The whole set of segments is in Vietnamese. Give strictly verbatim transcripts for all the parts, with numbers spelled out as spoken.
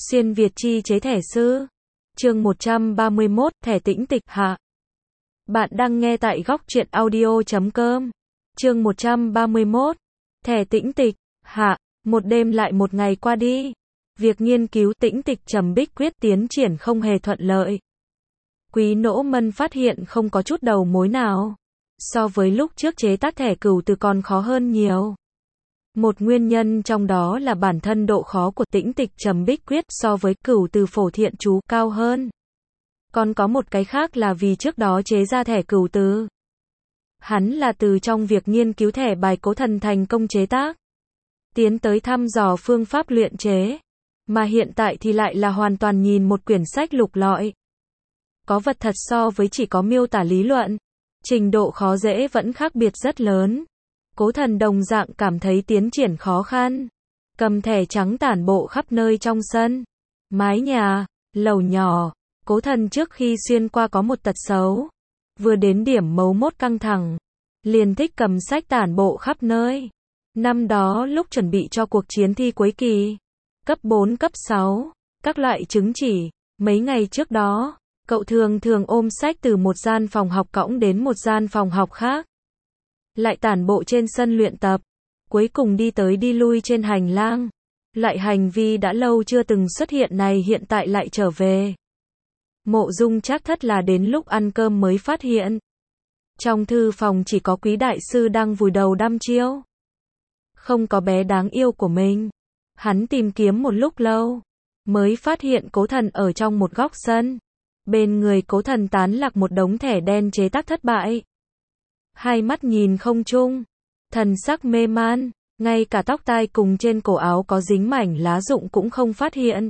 Xuyên Việt chi chế thẻ sư. Chương một trăm ba mươi mốt, thẻ tĩnh tịch hạ. Bạn đang nghe tại góc truyện audio chấm com. Chương một trăm ba mươi mốt, thẻ tĩnh tịch hạ. Một đêm lại một ngày qua đi. Việc nghiên cứu tĩnh tịch trầm bích quyết tiến triển không hề thuận lợi. Quý Nỗ Mân phát hiện không có chút đầu mối nào. So với lúc trước chế tác thẻ cửu từ còn khó hơn nhiều. Một nguyên nhân trong đó là bản thân độ khó của tĩnh tịch trầm bích quyết so với cửu từ phổ thiện chú cao hơn. Còn có một cái khác là vì trước đó chế ra thẻ cửu từ. Hắn là từ trong việc nghiên cứu thẻ bài Cố Thần thành công chế tác. Tiến tới thăm dò phương pháp luyện chế. Mà hiện tại thì lại là hoàn toàn nhìn một quyển sách lục lọi. Có vật thật so với chỉ có miêu tả lý luận. Trình độ khó dễ vẫn khác biệt rất lớn. Cố Thần đồng dạng cảm thấy tiến triển khó khăn. Cầm thẻ trắng tản bộ khắp nơi trong sân, mái nhà, lầu nhỏ. Cố Thần trước khi xuyên qua có một tật xấu. Vừa đến điểm mấu mốt căng thẳng, liền thích cầm sách tản bộ khắp nơi. Năm đó lúc chuẩn bị cho cuộc chiến thi cuối kỳ, cấp bốn cấp sáu, các loại chứng chỉ, mấy ngày trước đó, cậu thường thường ôm sách từ một gian phòng học cõng đến một gian phòng học khác. Lại tản bộ trên sân luyện tập, cuối cùng đi tới đi lui trên hành lang. Loại hành vi đã lâu chưa từng xuất hiện này hiện tại lại trở về. Mộ Dung Trác Thất là đến lúc ăn cơm mới phát hiện. Trong thư phòng chỉ có Quý đại sư đang vùi đầu đăm chiêu. Không có bé đáng yêu của mình. Hắn tìm kiếm một lúc lâu, mới phát hiện Cố Thần ở trong một góc sân. Bên người Cố Thần tán lạc một đống thẻ đen chế tác thất bại. Hai mắt nhìn không chung, thần sắc mê man, ngay cả tóc tai cùng trên cổ áo có dính mảnh lá rụng cũng không phát hiện.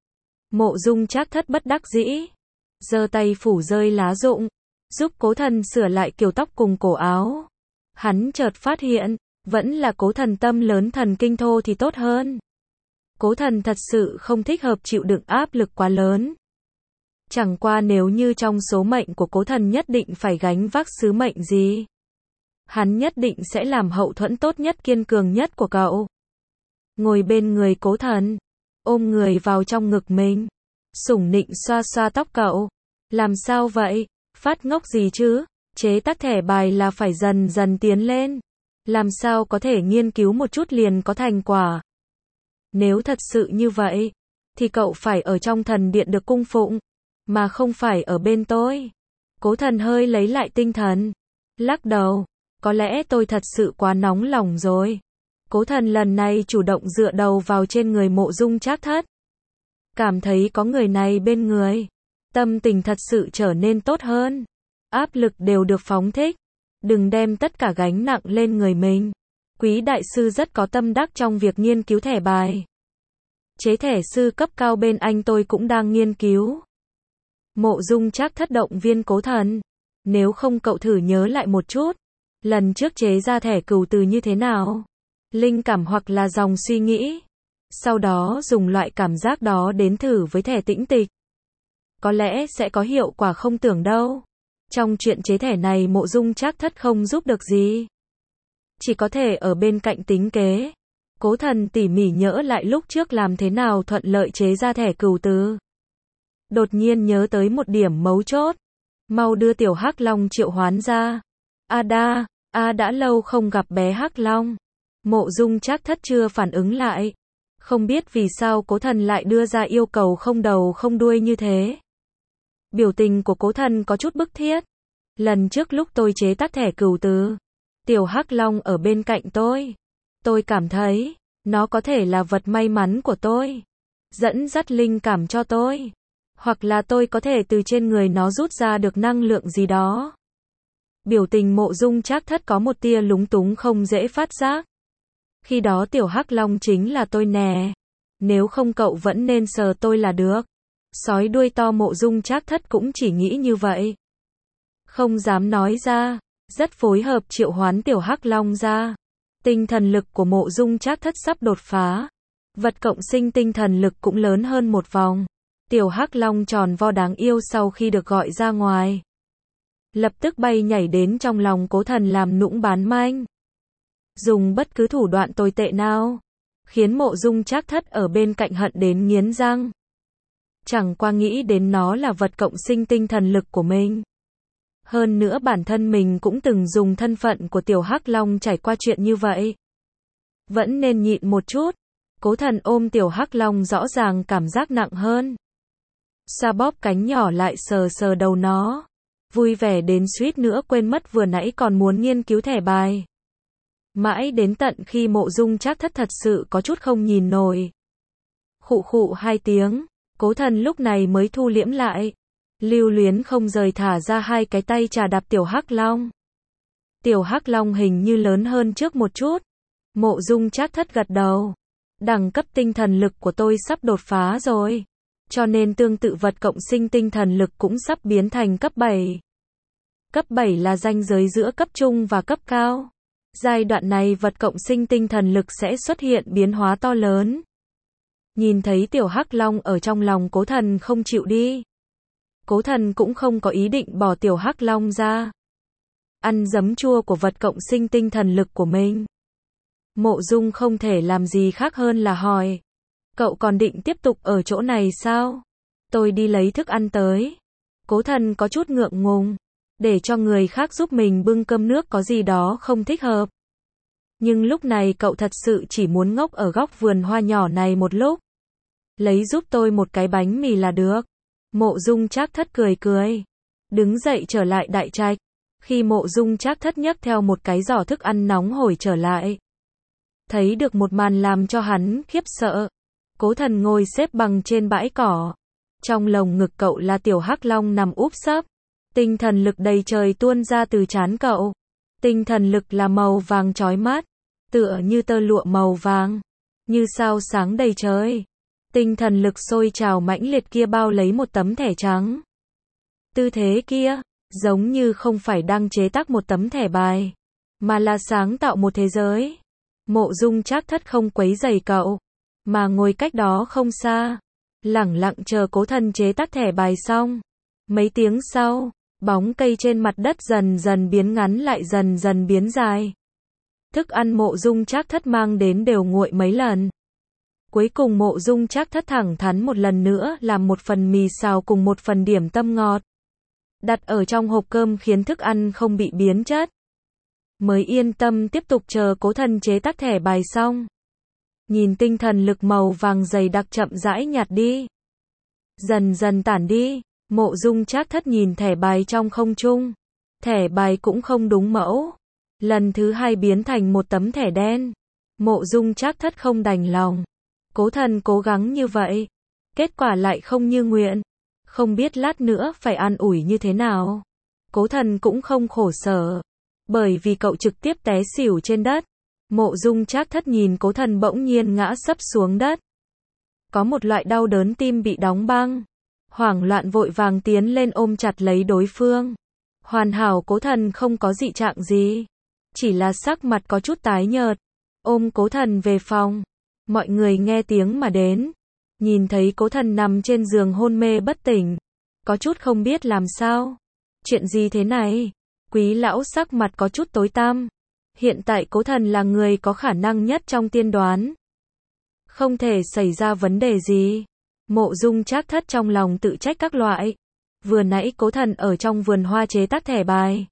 Mộ Dung Trác Thất bất đắc dĩ, giơ tay phủ rơi lá rụng, giúp Cố Thần sửa lại kiểu tóc cùng cổ áo. Hắn chợt phát hiện, vẫn là Cố Thần tâm lớn thần kinh thô thì tốt hơn. Cố Thần thật sự không thích hợp chịu đựng áp lực quá lớn. Chẳng qua nếu như trong số mệnh của Cố Thần nhất định phải gánh vác sứ mệnh gì, hắn nhất định sẽ làm hậu thuẫn tốt nhất kiên cường nhất của cậu. Ngồi bên người Cố Thần, ôm người vào trong ngực mình, sủng nịnh xoa xoa tóc cậu. Làm sao vậy? Phát ngốc gì chứ? Chế tác thẻ bài là phải dần dần tiến lên. Làm sao có thể nghiên cứu một chút liền có thành quả? Nếu thật sự như vậy, thì cậu phải ở trong thần điện được cung phụng, mà không phải ở bên tôi. Cố Thần hơi lấy lại tinh thần, lắc đầu. Có lẽ tôi thật sự quá nóng lòng rồi. Cố Thần lần này chủ động dựa đầu vào trên người Mộ Dung Trác Thất. Cảm thấy có người này bên người, tâm tình thật sự trở nên tốt hơn. Áp lực đều được phóng thích. Đừng đem tất cả gánh nặng lên người mình. Quý đại sư rất có tâm đắc trong việc nghiên cứu thẻ bài. Chế thẻ sư cấp cao bên anh tôi cũng đang nghiên cứu. Mộ Dung Trác Thất động viên Cố Thần. Nếu không cậu thử nhớ lại một chút. Lần trước chế ra thẻ cửu từ như thế nào? Linh cảm hoặc là dòng suy nghĩ. Sau đó dùng loại cảm giác đó đến thử với thẻ tĩnh tịch. Có lẽ sẽ có hiệu quả không tưởng đâu. Trong chuyện chế thẻ này Mộ Dung Trác Thất không giúp được gì. Chỉ có thể ở bên cạnh tính kế. Cố Thần tỉ mỉ nhớ lại lúc trước làm thế nào thuận lợi chế ra thẻ cửu từ. Đột nhiên nhớ tới một điểm mấu chốt. Mau đưa tiểu Hắc Long triệu hoán ra. A đa, a đã lâu không gặp bé Hắc Long. Mộ Dung Trác Thất chưa phản ứng lại. Không biết vì sao Cố Thần lại đưa ra yêu cầu không đầu không đuôi như thế. Biểu tình của Cố Thần có chút bức thiết. Lần trước lúc tôi chế tác thẻ cửu từ, tiểu Hắc Long ở bên cạnh tôi. Tôi cảm thấy, nó có thể là vật may mắn của tôi. Dẫn dắt linh cảm cho tôi. Hoặc là tôi có thể từ trên người nó rút ra được năng lượng gì đó. Biểu tình Mộ Dung Trác Thất có một tia lúng túng không dễ phát giác. Khi đó tiểu Hắc Long chính là tôi nè. Nếu không cậu vẫn nên sờ tôi là được. Sói đuôi to Mộ Dung Trác Thất cũng chỉ nghĩ như vậy. Không dám nói ra. Rất phối hợp triệu hoán tiểu Hắc Long ra. Tinh thần lực của Mộ Dung Trác Thất sắp đột phá. Vật cộng sinh tinh thần lực cũng lớn hơn một vòng. Tiểu Hắc Long tròn vo đáng yêu sau khi được gọi ra ngoài. Lập tức bay nhảy đến trong lòng Cố Thần làm nũng bán manh. Dùng bất cứ thủ đoạn tồi tệ nào, khiến Mộ Dung Trác Thất ở bên cạnh hận đến nghiến răng. Chẳng qua nghĩ đến nó là vật cộng sinh tinh thần lực của mình. Hơn nữa bản thân mình cũng từng dùng thân phận của tiểu hắc long trải qua chuyện như vậy. Vẫn nên nhịn một chút. Cố Thần ôm tiểu hắc long rõ ràng cảm giác nặng hơn. Xoa bóp cánh nhỏ lại sờ sờ đầu nó. Vui vẻ đến suýt nữa quên mất vừa nãy còn muốn nghiên cứu thẻ bài. Mãi đến tận khi Mộ Dung Trác Thất thật sự có chút không nhìn nổi. Khụ khụ hai tiếng, Cố Thần lúc này mới thu liễm lại. Lưu luyến không rời thả ra hai cái tay chà đạp tiểu hắc long. Tiểu hắc long hình như lớn hơn trước một chút. Mộ Dung Trác Thất gật đầu. Đẳng cấp tinh thần lực của tôi sắp đột phá rồi. Cho nên tương tự vật cộng sinh tinh thần lực cũng sắp biến thành cấp bảy. Cấp bảy là ranh giới giữa cấp trung và cấp cao. Giai đoạn này vật cộng sinh tinh thần lực sẽ xuất hiện biến hóa to lớn. Nhìn thấy tiểu hắc long ở trong lòng Cố Thần không chịu đi. Cố Thần cũng không có ý định bỏ tiểu hắc long ra. Ăn giấm chua của vật cộng sinh tinh thần lực của mình. Mộ Dung không thể làm gì khác hơn là hỏi. Cậu còn định tiếp tục ở chỗ này sao? Tôi đi lấy thức ăn tới. Cố Thần có chút ngượng ngùng. Để cho người khác giúp mình bưng cơm nước có gì đó không thích hợp. Nhưng lúc này cậu thật sự chỉ muốn ngốc ở góc vườn hoa nhỏ này một lúc. Lấy giúp tôi một cái bánh mì là được. Mộ Dung Trác Thất cười cười. Đứng dậy trở lại đại trạch. Khi Mộ Dung Trác Thất nhấc theo một cái giỏ thức ăn nóng hổi trở lại. Thấy được một màn làm cho hắn khiếp sợ. Cố Thần ngồi xếp bằng trên bãi cỏ. Trong lồng ngực cậu là tiểu hắc long nằm úp sấp. Tinh thần lực đầy trời tuôn ra từ trán cậu. Tinh thần lực là màu vàng chói mắt. Tựa như tơ lụa màu vàng. Như sao sáng đầy trời. Tinh thần lực sôi trào mãnh liệt kia bao lấy một tấm thẻ trắng. Tư thế kia, giống như không phải đang chế tác một tấm thẻ bài. Mà là sáng tạo một thế giới. Mộ Dung Trác Thất không quấy rầy cậu. Mà ngồi cách đó không xa. Lẳng lặng chờ Cố Thần chế tác thẻ bài xong. Mấy tiếng sau, bóng cây trên mặt đất dần dần biến ngắn lại dần dần biến dài. Thức ăn Mộ Dung Trác Thất mang đến đều nguội mấy lần. Cuối cùng Mộ Dung Trác Thất thẳng thắn một lần nữa làm một phần mì xào cùng một phần điểm tâm ngọt. Đặt ở trong hộp cơm khiến thức ăn không bị biến chất. Mới yên tâm tiếp tục chờ Cố Thần chế tác thẻ bài xong. Nhìn tinh thần lực màu vàng dày đặc chậm rãi nhạt đi. Dần dần tản đi. Mộ Dung Trác Thất nhìn thẻ bài trong không trung. Thẻ bài cũng không đúng mẫu. Lần thứ hai biến thành một tấm thẻ đen. Mộ Dung Trác Thất không đành lòng. Cố Thần cố gắng như vậy. Kết quả lại không như nguyện. Không biết lát nữa phải an ủi như thế nào. Cố Thần cũng không khổ sở. Bởi vì cậu trực tiếp té xỉu trên đất. Mộ Dung Trác Thất nhìn Cố Thần bỗng nhiên ngã sấp xuống đất. Có một loại đau đớn tim bị đóng băng. Hoảng loạn vội vàng tiến lên ôm chặt lấy đối phương. Hoàn hảo Cố Thần không có dị trạng gì. Chỉ là sắc mặt có chút tái nhợt. Ôm Cố Thần về phòng. Mọi người nghe tiếng mà đến. Nhìn thấy Cố Thần nằm trên giường hôn mê bất tỉnh. Có chút không biết làm sao. Chuyện gì thế này? Quý lão sắc mặt có chút tối tăm. Hiện tại Cố Thần là người có khả năng nhất trong tiên đoán. Không thể xảy ra vấn đề gì. Mộ Dung Trác Thất trong lòng tự trách các loại. Vừa nãy Cố Thần ở trong vườn hoa chế tác thẻ bài.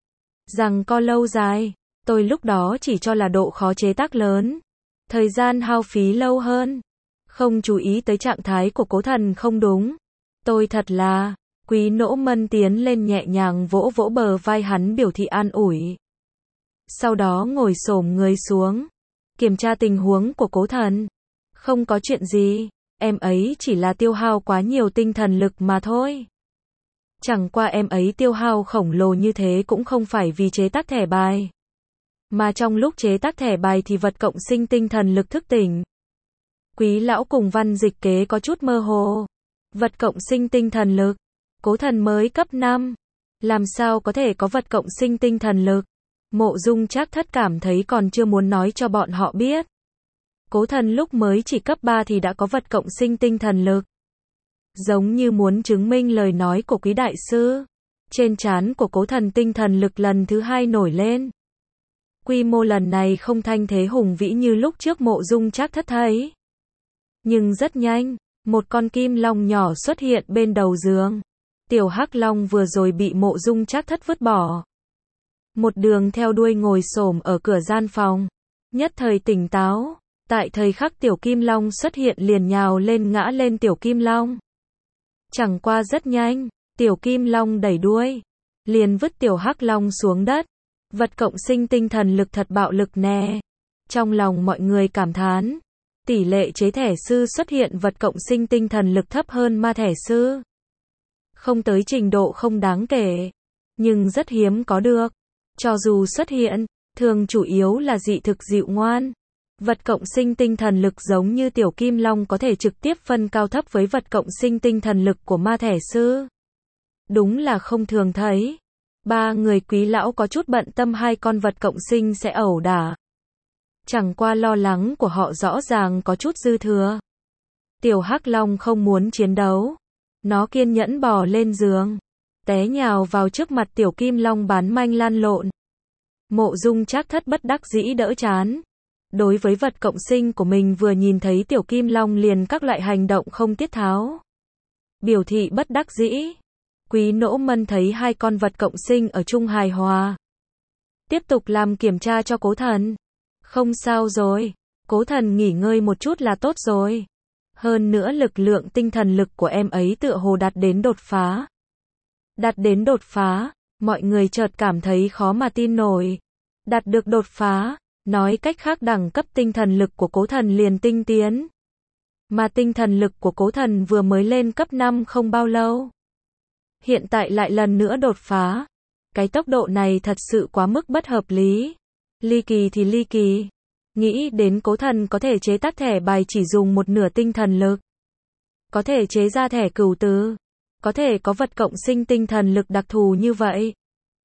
Rằng co lâu dài. Tôi lúc đó chỉ cho là độ khó chế tác lớn. Thời gian hao phí lâu hơn. Không chú ý tới trạng thái của Cố Thần không đúng. Tôi thật là... Quý Nỗ Mân tiến lên nhẹ nhàng vỗ vỗ bờ vai hắn biểu thị an ủi. Sau đó ngồi xổm người xuống. Kiểm tra tình huống của Cố Thần. Không có chuyện gì. Em ấy chỉ là tiêu hao quá nhiều tinh thần lực mà thôi. Chẳng qua em ấy tiêu hao khổng lồ như thế cũng không phải vì chế tác thẻ bài. Mà trong lúc chế tác thẻ bài thì vật cộng sinh tinh thần lực thức tỉnh. Quý lão cùng Văn Dịch Kế có chút mơ hồ. Vật cộng sinh tinh thần lực. Cố Thần mới cấp năm. Làm sao có thể có vật cộng sinh tinh thần lực? Mộ Dung Trác Thất cảm thấy còn chưa muốn nói cho bọn họ biết. Cố Thần lúc mới chỉ cấp ba thì đã có vật cộng sinh tinh thần lực. Giống như muốn chứng minh lời nói của quý đại sư. Trên trán của Cố Thần tinh thần lực lần thứ hai nổi lên. Quy mô lần này không thanh thế hùng vĩ như lúc trước Mộ Dung Trác Thất thấy. Nhưng rất nhanh, Một con kim long nhỏ xuất hiện bên đầu giường. Tiểu Hắc Long vừa rồi bị Mộ Dung Trác Thất vứt bỏ. Một đường theo đuôi ngồi xổm ở cửa gian phòng. Nhất thời tỉnh táo. Tại thời khắc Tiểu Kim Long xuất hiện liền nhào lên ngã lên Tiểu Kim Long. Chẳng qua rất nhanh, Tiểu Kim Long đẩy đuôi. Liền vứt Tiểu Hắc Long xuống đất. Vật cộng sinh tinh thần lực thật bạo lực nè. Trong lòng mọi người cảm thán. Tỷ lệ chế thẻ sư xuất hiện vật cộng sinh tinh thần lực thấp hơn ma thẻ sư. Không tới trình độ không đáng kể. Nhưng rất hiếm có được. Cho dù xuất hiện, thường chủ yếu là dị thực dịu ngoan. Vật cộng sinh tinh thần lực giống như Tiểu Kim Long có thể trực tiếp phân cao thấp với vật cộng sinh tinh thần lực của ma thẻ sư. Đúng là không thường thấy. Ba người Quý lão có chút bận tâm hai con vật cộng sinh sẽ ẩu đả. Chẳng qua lo lắng của họ rõ ràng có chút dư thừa. Tiểu Hắc Long không muốn chiến đấu. Nó kiên nhẫn bò lên giường. Té nhào vào trước mặt Tiểu Kim Long bán manh lan lộn. Mộ Dung Trác Thất bất đắc dĩ đỡ chán. Đối với vật cộng sinh của mình vừa nhìn thấy Tiểu Kim Long liền các loại hành động không tiết tháo. Biểu thị bất đắc dĩ. Quý Nỗ Mân thấy hai con vật cộng sinh ở chung hài hòa. Tiếp tục làm kiểm tra cho Cố Thần. Không sao rồi. Cố Thần nghỉ ngơi một chút là tốt rồi. Hơn nữa lực lượng tinh thần lực của em ấy tựa hồ đạt đến đột phá. Đạt đến đột phá, mọi người chợt cảm thấy khó mà tin nổi. Đạt được đột phá, nói cách khác đẳng cấp tinh thần lực của Cố Thần liền tinh tiến. Mà tinh thần lực của Cố Thần vừa mới lên cấp năm không bao lâu. Hiện tại lại lần nữa đột phá. Cái tốc độ này thật sự quá mức bất hợp lý. Ly kỳ thì ly kỳ. Nghĩ đến Cố Thần có thể chế tác thẻ bài chỉ dùng một nửa tinh thần lực. Có thể chế ra thẻ cửu tứ. Có thể có vật cộng sinh tinh thần lực đặc thù như vậy.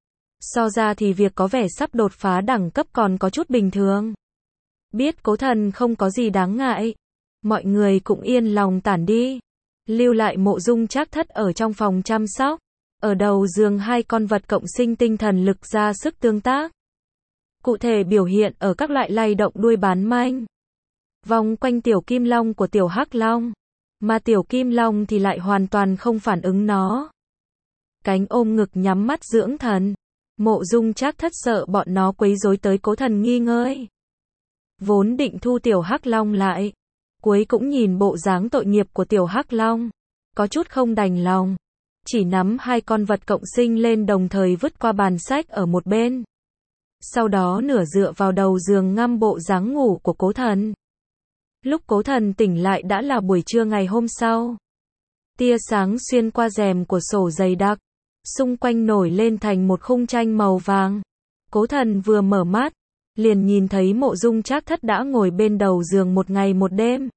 So ra thì việc có vẻ sắp đột phá đẳng cấp còn có chút bình thường. Biết Cố Thần không có gì đáng ngại. Mọi người cũng yên lòng tản đi. Lưu lại Mộ Dung Trác Thất ở trong phòng chăm sóc. Ở đầu giường hai con vật cộng sinh tinh thần lực ra sức tương tác. Cụ thể biểu hiện ở các loại lay động đuôi bán manh. Vòng quanh Tiểu Kim Long của Tiểu Hắc Long. Mà Tiểu Kim Long thì lại hoàn toàn không phản ứng nó. Cánh ôm ngực nhắm mắt dưỡng thần. Mộ Dung Trác Thất sợ bọn nó quấy rối tới Cố Thần nghi ngơi. Vốn định thu Tiểu Hắc Long lại. Cuối cũng nhìn bộ dáng tội nghiệp của Tiểu Hắc Long. Có chút không đành lòng. Chỉ nắm hai con vật cộng sinh lên đồng thời vứt qua bàn sách ở một bên. Sau đó nửa dựa vào đầu giường ngắm bộ dáng ngủ của Cố Thần. Lúc Cố Thần tỉnh lại đã là buổi trưa ngày hôm sau. Tia sáng xuyên qua rèm của sổ dày đặc. Xung quanh nổi lên thành một khung tranh màu vàng. Cố Thần vừa mở mắt. Liền nhìn thấy Mộ Dung Trác Thất đã ngồi bên đầu giường một ngày một đêm.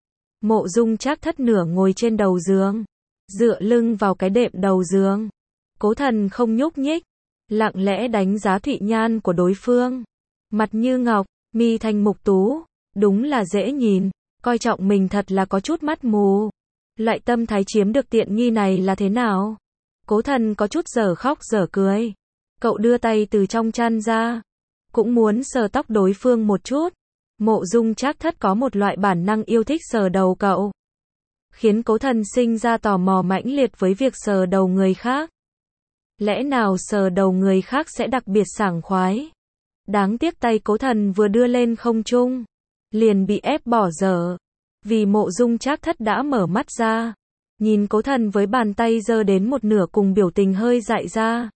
Mộ Dung Trác Thất nửa ngồi trên đầu giường. Dựa lưng vào cái đệm đầu giường. Cố Thần không nhúc nhích. Lặng lẽ đánh giá Thụy Nhan của đối phương. Mặt như ngọc, mi thanh mục tú. Đúng là dễ nhìn. Coi trọng mình thật là có chút mắt mù. Loại tâm thái chiếm được tiện nghi này là thế nào? Cố Thần có chút dở khóc dở cười. Cậu đưa tay từ trong chăn ra. Cũng muốn sờ tóc đối phương một chút. Mộ Dung Trác Thất có một loại bản năng yêu thích sờ đầu cậu. Khiến Cố Thần sinh ra tò mò mãnh liệt với việc sờ đầu người khác. Lẽ nào sờ đầu người khác sẽ đặc biệt sảng khoái? Đáng tiếc tay Cố Thần vừa đưa lên không trung. Liền bị ép bỏ dở. Vì Mộ Dung Trác Thất đã mở mắt ra. Nhìn Cố Thần với bàn tay giơ đến một nửa cùng biểu tình hơi dại ra.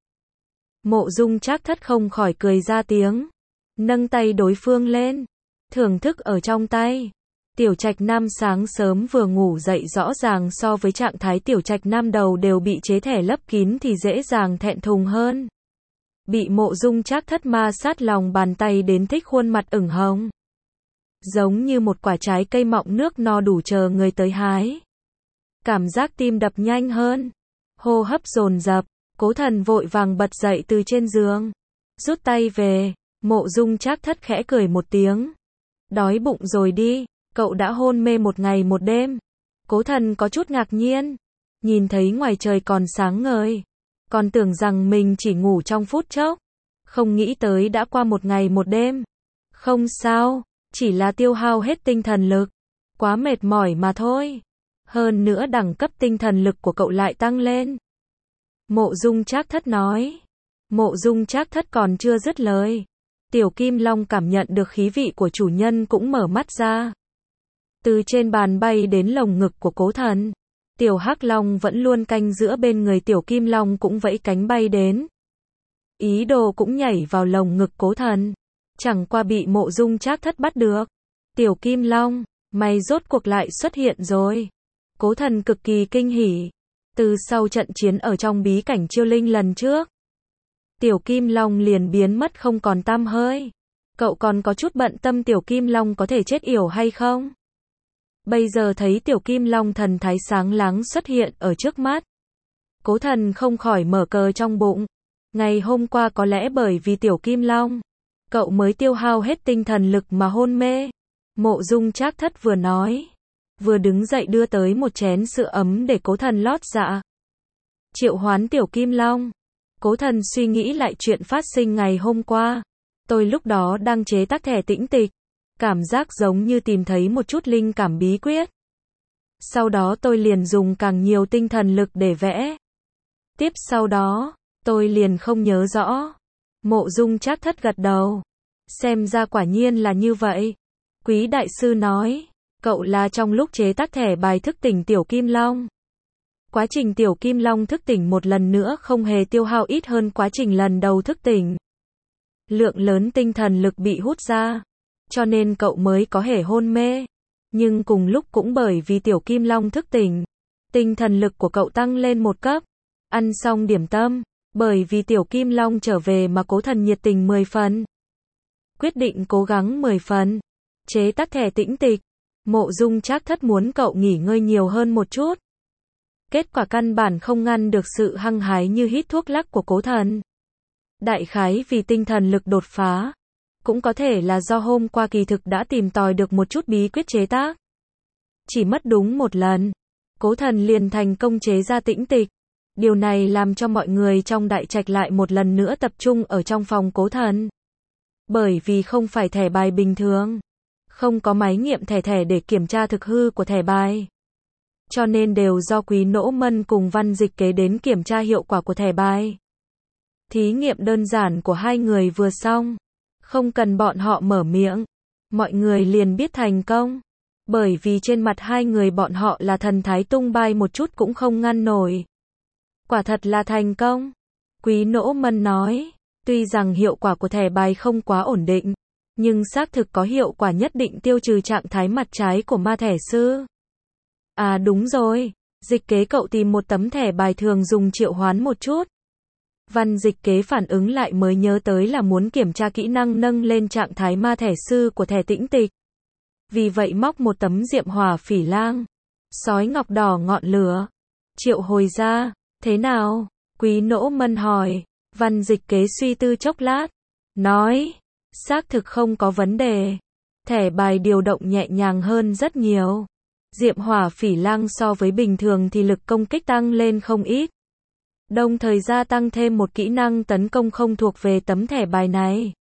Mộ Dung Trác Thất không khỏi cười ra tiếng. Nâng tay đối phương lên. Thưởng thức ở trong tay. Tiểu Trạch Nam sáng sớm vừa ngủ dậy rõ ràng so với trạng thái Tiểu Trạch Nam đầu đều bị chế thẻ lấp kín thì dễ dàng thẹn thùng hơn. Bị Mộ Dung Trác Thất ma sát lòng bàn tay đến thích khuôn mặt ửng hồng. Giống như một quả trái cây mọng nước no đủ chờ người tới hái. Cảm giác tim đập nhanh hơn. Hô hấp dồn dập. Cố Thần vội vàng bật dậy từ trên giường. Rút tay về. Mộ Dung Trác Thất khẽ cười một tiếng. Đói bụng rồi đi. Cậu đã hôn mê một ngày một đêm. Cố Thần có chút ngạc nhiên. Nhìn thấy ngoài trời còn sáng ngời. Còn tưởng rằng mình chỉ ngủ trong phút chốc. Không nghĩ tới đã qua một ngày một đêm. Không sao. Chỉ là tiêu hao hết tinh thần lực. Quá mệt mỏi mà thôi. Hơn nữa đẳng cấp tinh thần lực của cậu lại tăng lên. Mộ Dung Trác Thất nói. Mộ Dung Trác Thất còn chưa dứt lời. Tiểu Kim Long cảm nhận được khí vị của chủ nhân cũng mở mắt ra. Từ trên bàn bay đến lồng ngực của Cố Thần. Tiểu Hắc Long vẫn luôn canh giữa bên người Tiểu Kim Long cũng vẫy cánh bay đến. Ý đồ cũng nhảy vào lồng ngực Cố Thần. Chẳng qua bị Mộ Dung Trác Thất bắt được. Tiểu Kim Long, mày rốt cuộc lại xuất hiện rồi. Cố Thần cực kỳ kinh hỉ. Từ sau trận chiến ở trong bí cảnh Chiêu Linh lần trước, Tiểu Kim Long liền biến mất không còn tăm hơi. Cậu còn có chút bận tâm Tiểu Kim Long có thể chết yểu hay không? Bây giờ thấy Tiểu Kim Long thần thái sáng láng xuất hiện ở trước mắt. Cố Thần không khỏi mở cờ trong bụng. Ngày hôm qua có lẽ bởi vì Tiểu Kim Long, cậu mới tiêu hao hết tinh thần lực mà hôn mê. Mộ Dung Trác Thất vừa nói, vừa đứng dậy đưa tới một chén sữa ấm để Cố Thần lót dạ. Triệu hoán Tiểu Kim Long. Cố Thần suy nghĩ lại chuyện phát sinh ngày hôm qua. Tôi lúc đó đang chế tác thẻ tĩnh tịch. Cảm giác giống như tìm thấy một chút linh cảm bí quyết. Sau đó tôi liền dùng càng nhiều tinh thần lực để vẽ. Tiếp sau đó, tôi liền không nhớ rõ. Mộ Dung Trác Thất gật đầu. Xem ra quả nhiên là như vậy. Quý đại sư nói, cậu là trong lúc chế tác thẻ bài thức tỉnh Tiểu Kim Long. Quá trình Tiểu Kim Long thức tỉnh một lần nữa không hề tiêu hao ít hơn quá trình lần đầu thức tỉnh. Lượng lớn tinh thần lực bị hút ra, cho nên cậu mới có thể hôn mê. Nhưng cùng lúc cũng bởi vì Tiểu Kim Long thức tỉnh, tinh thần lực của cậu tăng lên một cấp. Ăn xong điểm tâm, bởi vì Tiểu Kim Long trở về mà Cố Thần nhiệt tình mười phần. Quyết định cố gắng mười phần. Chế tác thẻ tĩnh tịch. Mộ Dung Trác Thất muốn cậu nghỉ ngơi nhiều hơn một chút. Kết quả căn bản không ngăn được sự hăng hái như hít thuốc lắc của Cố Thần. Đại khái vì tinh thần lực đột phá. Cũng có thể là do hôm qua kỳ thực đã tìm tòi được một chút bí quyết chế tác. Chỉ mất đúng một lần, Cố Thần liền thành công chế ra tĩnh tịch. Điều này làm cho mọi người trong đại trạch lại một lần nữa tập trung ở trong phòng Cố Thần. Bởi vì không phải thẻ bài bình thường, không có máy nghiệm thẻ thẻ để kiểm tra thực hư của thẻ bài. Cho nên đều do Quý Nỗ Mân cùng Văn Dịch Kế đến kiểm tra hiệu quả của thẻ bài. Thí nghiệm đơn giản của hai người vừa xong, không cần bọn họ mở miệng, mọi người liền biết thành công. Bởi vì trên mặt hai người bọn họ là thần thái tung bay một chút cũng không ngăn nổi. Quả thật là thành công. Quý Nỗ Mân nói, tuy rằng hiệu quả của thẻ bài không quá ổn định, nhưng xác thực có hiệu quả nhất định tiêu trừ trạng thái mặt trái của ma thẻ sư. À đúng rồi, Dịch Kế cậu tìm một tấm thẻ bài thường dùng triệu hoán một chút. Văn Dịch Kế phản ứng lại mới nhớ tới là muốn kiểm tra kỹ năng nâng lên trạng thái ma thẻ sư của thẻ tĩnh tịch. Vì vậy móc một tấm diệm hỏa phỉ lang, sói ngọc đỏ ngọn lửa, triệu hồi ra. Thế nào? Quý Nỗ Mân hỏi. Văn Dịch Kế suy tư chốc lát, nói, xác thực không có vấn đề. Thẻ bài điều động nhẹ nhàng hơn rất nhiều. Diệm hỏa phỉ lang so với bình thường thì lực công kích tăng lên không ít. Đồng thời gia tăng thêm một kỹ năng tấn công không thuộc về tấm thẻ bài này.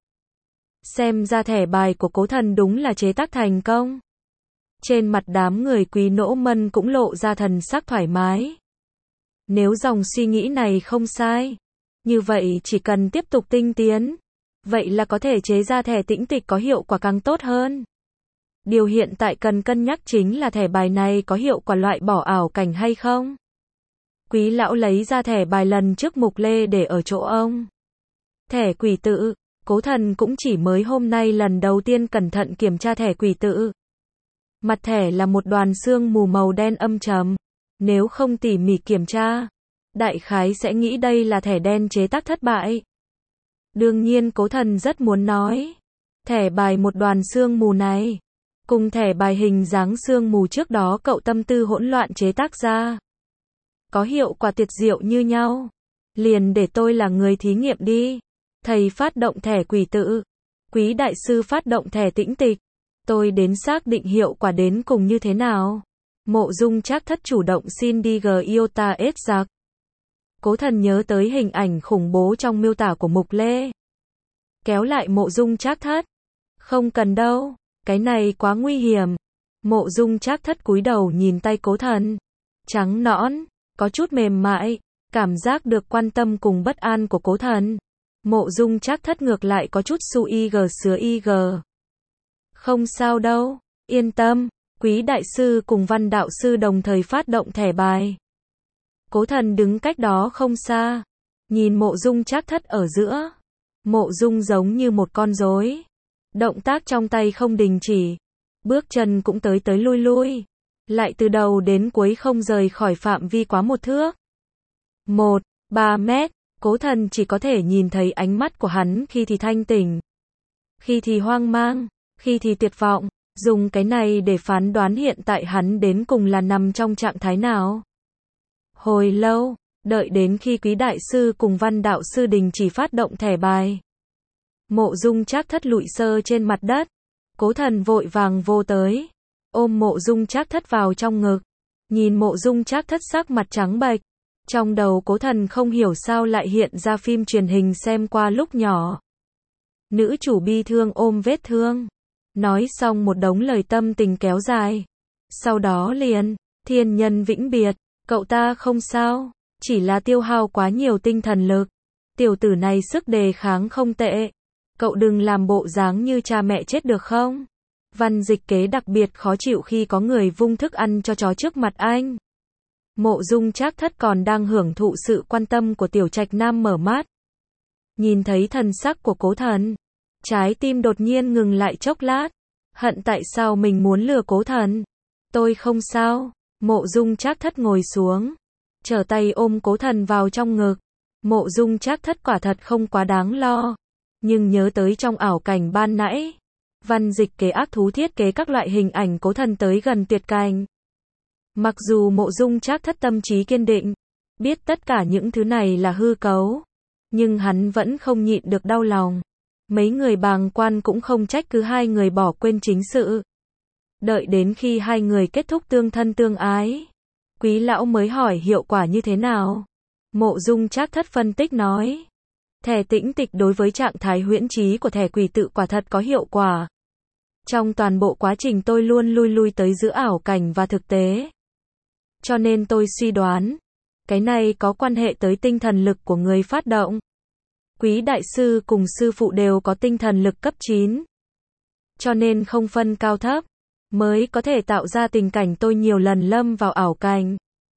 Xem ra thẻ bài của Cố Thần đúng là chế tác thành công. Trên mặt đám người Quý Nỗ Mân cũng lộ ra thần sắc thoải mái. Nếu dòng suy nghĩ này không sai, như vậy chỉ cần tiếp tục tinh tiến, vậy là có thể chế ra thẻ tĩnh tịch có hiệu quả càng tốt hơn. Điều hiện tại cần cân nhắc chính là thẻ bài này có hiệu quả loại bỏ ảo cảnh hay không. Quý lão lấy ra thẻ bài lần trước Mục Lê để ở chỗ ông. Thẻ quỷ tự, Cố Thần cũng chỉ mới hôm nay lần đầu tiên cẩn thận kiểm tra thẻ quỷ tự. Mặt thẻ là một đoàn sương mù màu đen âm trầm. Nếu không tỉ mỉ kiểm tra, đại khái sẽ nghĩ đây là thẻ đen chế tác thất bại. Đương nhiên Cố Thần rất muốn nói, thẻ bài một đoàn sương mù này, cùng thẻ bài hình dáng sương mù trước đó cậu tâm tư hỗn loạn chế tác ra, có hiệu quả tuyệt diệu như nhau. Liền để tôi là người thí nghiệm đi. Thầy phát động thẻ quỷ tự, Quý đại sư phát động thẻ tĩnh tịch. Tôi đến xác định hiệu quả đến cùng như thế nào. Mộ Dung Trác Thất chủ động xin đi Giota ết giặc. Cố Thần nhớ tới hình ảnh khủng bố trong miêu tả của Mục Lê. Kéo lại Mộ Dung Trác Thất. Không cần đâu, cái này quá nguy hiểm. Mộ Dung Trác Thất cúi đầu nhìn tay Cố Thần. Trắng nõn, có chút mềm mại, cảm giác được quan tâm cùng bất an của Cố Thần. Mộ Dung Trác Thất ngược lại có chút su y gờ sứa y gờ. Không sao đâu, yên tâm, Quý đại sư cùng Văn đạo sư đồng thời phát động thẻ bài. Cố Thần đứng cách đó không xa, nhìn Mộ Dung Trác Thất ở giữa. Mộ Dung giống như một con rối, động tác trong tay không đình chỉ, bước chân cũng tới tới lui lui, lại từ đầu đến cuối không rời khỏi phạm vi quá một thước. Một, ba mét, Cố Thần chỉ có thể nhìn thấy ánh mắt của hắn khi thì thanh tỉnh, khi thì hoang mang, khi thì tuyệt vọng, dùng cái này để phán đoán hiện tại hắn đến cùng là nằm trong trạng thái nào. Hồi lâu, đợi đến khi Quý đại sư cùng Văn đạo sư đình chỉ phát động thẻ bài. Mộ Dung Trác Thất lụi sơ trên mặt đất. Cố Thần vội vàng vô tới, ôm Mộ Dung Trác Thất vào trong ngực, nhìn Mộ Dung Trác Thất sắc mặt trắng bệch. Trong đầu Cố Thần không hiểu sao lại hiện ra phim truyền hình xem qua lúc nhỏ. Nữ chủ bi thương ôm vết thương, nói xong một đống lời tâm tình kéo dài. Sau đó liền, thiên nhân vĩnh biệt, cậu ta không sao, chỉ là tiêu hao quá nhiều tinh thần lực. Tiểu tử này sức đề kháng không tệ. Cậu đừng làm bộ dáng như cha mẹ chết được không? Văn Dịch Kế đặc biệt khó chịu khi có người vung thức ăn cho chó trước mặt anh. Mộ Dung Trác Thất còn đang hưởng thụ sự quan tâm của Tiểu Trạch Nam mở mắt. Nhìn thấy thần sắc của Cố Thần, trái tim đột nhiên ngừng lại chốc lát. Hận tại sao mình muốn lừa Cố Thần. Tôi không sao. Mộ Dung Trác Thất ngồi xuống, trở tay ôm Cố Thần vào trong ngực. Mộ Dung Trác Thất quả thật không quá đáng lo. Nhưng nhớ tới trong ảo cảnh ban nãy, Văn Dịch Kế ác thú thiết kế các loại hình ảnh Cố Thần tới gần tuyệt cảnh. Mặc dù Mộ Dung Trác Thất tâm trí kiên định, biết tất cả những thứ này là hư cấu, nhưng hắn vẫn không nhịn được đau lòng. Mấy người bàng quan cũng không trách cứ hai người bỏ quên chính sự. Đợi đến khi hai người kết thúc tương thân tương ái, Quý lão mới hỏi hiệu quả như thế nào. Mộ Dung Trác Thất phân tích nói, thẻ tĩnh tịch đối với trạng thái huyễn trí của thẻ quỷ tự quả thật có hiệu quả. Trong toàn bộ quá trình tôi luôn lui lui tới giữa ảo cảnh và thực tế. Cho nên tôi suy đoán, cái này có quan hệ tới tinh thần lực của người phát động. Quý đại sư cùng sư phụ đều có tinh thần lực cấp chín. Cho nên không phân cao thấp, mới có thể tạo ra tình cảnh tôi nhiều lần lâm vào ảo cảnh.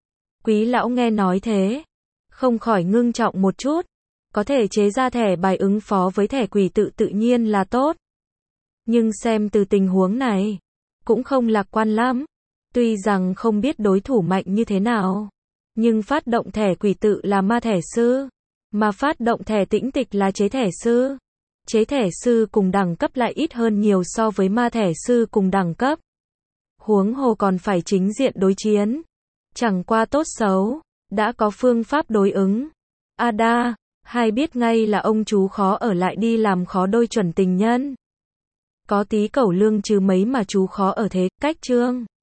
Quý lão nghe nói thế, không khỏi ngưng trọng một chút. Có thể chế ra thẻ bài ứng phó với thẻ quỷ tự tự nhiên là tốt. Nhưng xem từ tình huống này, cũng không lạc quan lắm. Tuy rằng không biết đối thủ mạnh như thế nào, nhưng phát động thẻ quỷ tự là ma thẻ sư, mà phát động thẻ tĩnh tịch là chế thẻ sư. Chế thẻ sư cùng đẳng cấp lại ít hơn nhiều so với ma thẻ sư cùng đẳng cấp. Huống hồ còn phải chính diện đối chiến. Chẳng qua tốt xấu, đã có phương pháp đối ứng. Ada, hai biết ngay là ông chú khó ở lại đi làm khó đôi chuẩn tình nhân. Có tí cẩu lương chứ mấy mà chú khó ở thế, cách trương.